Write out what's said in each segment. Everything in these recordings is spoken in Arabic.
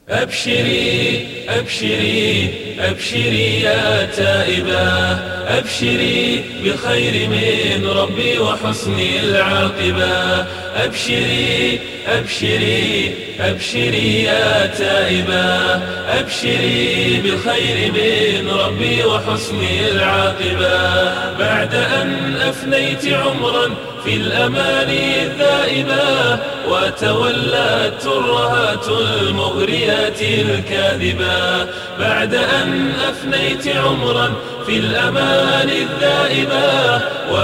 أبشري أبشري أبشري يا تائبة، أبشري بالخير من ربي وحسن العاقبة. أبشري أبشري أبشري يا تائبة، أبشري بالخير من ربي وحسن العاقبة. بعد أن أفنيت عمرا في الأماني الذائبة، وتولت الترهات المغريات الكاذبة. بعد أن أفنيت عمرا في الأماني الذائبة،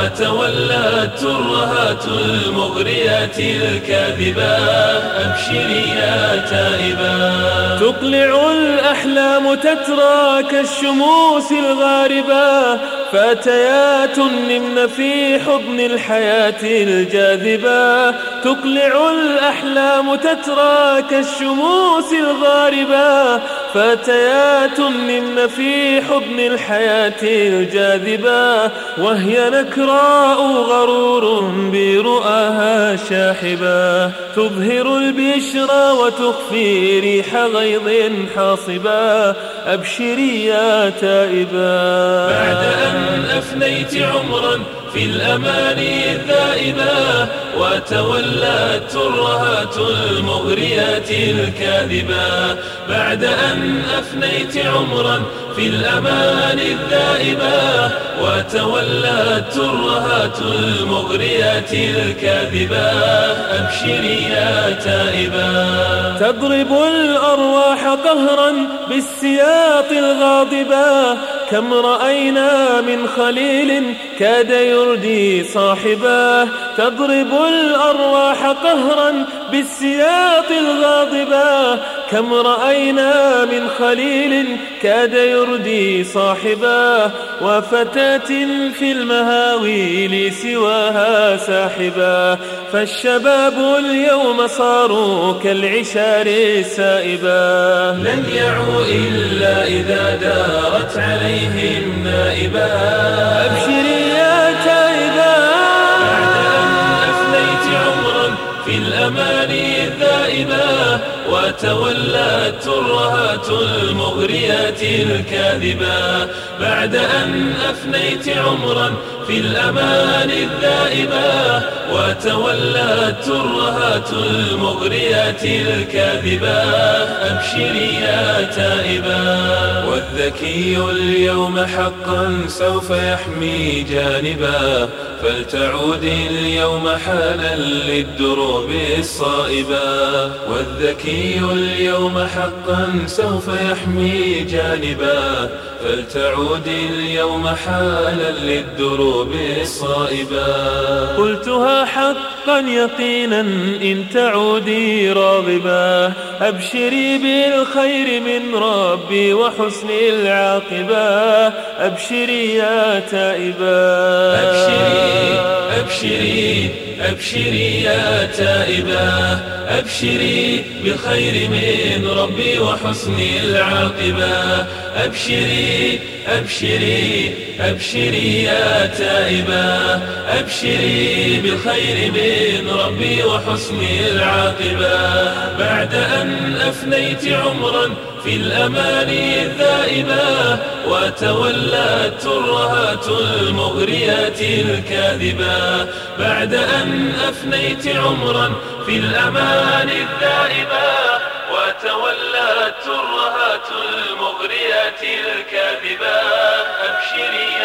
وتولت الترهات المغريات الكاذبة. أبشري يا تائبة. تقلع الأحلام تترى كالشموس الغاربة، فتيات نمن في حضن الحياة الجاذبة. تقلع الأحلام تترى كالشموس الغاربة، فتيات نمن في حضن الحياة الجاذبة. وهي نكراء غرور برؤاها شاحبة، تظهر البشرى وتخفي ريح غيظ حاصبة. أبشري يا تائبة. بعد أن أفنيت عمرا في الأماني الذائبة، وتولت الترهات المغريات الكاذبة. بعد أن أفنيت عمرا في الأماني الذائبة، وتولت الترهات المغريات الكاذبة. أبشري يا تائبة. تضرب الأرواح قهرا بالسياط الغاضبة، كم رأينا من خليل كاد يردي صاحبه. تضرب الأرواح قهرا بالسياط الغاضبة، كم رأينا من خليل كاد يردي صاحبه. وفتاة في المهاويل سواها ساحبة، فالشباب اليوم صاروا كالعشار السائبة. لن يعوا إلا إذا دارت عليهم نائبة. أبشري يا تائبة. بعد أن أفنيت عمرا في الأماني الذائبة، وتولت الترهات المغريات الكاذبة. بعد أن أفنيت عمرا في الأماني الذائبة، وتولت الترهات المغريات الكاذبة. أبشري يا تائبة. والذكي اليوم حقا سوف يحمي جانبا، فلتعودي اليوم حالا للدروب الصائبة. والذكي اليوم حقا سوف يحمي جانبا، فلتعودي اليوم حالا للدروب الصائبة. قلتها حقا يقينا إن تعودي راغبة، أبشري بالخير من ربي وحسن العاقبة. أبشري يا تائبة. أبشري أبشري أبشري يا تائبة، أبشري بالخير من ربي وحسن العاقبة. أبشري أبشري أبشري يا تائبة، أبشري بالخير من ربي وحسن العاقبة. بعد أن أفنيت عمرا في الأماني الذائبة، وتولت الترهات المغريات الكاذبة. بعد أن أفنيت عمرا في الأماني الذائبة، وتولت الترهات المغريات الكاذبة. أبشري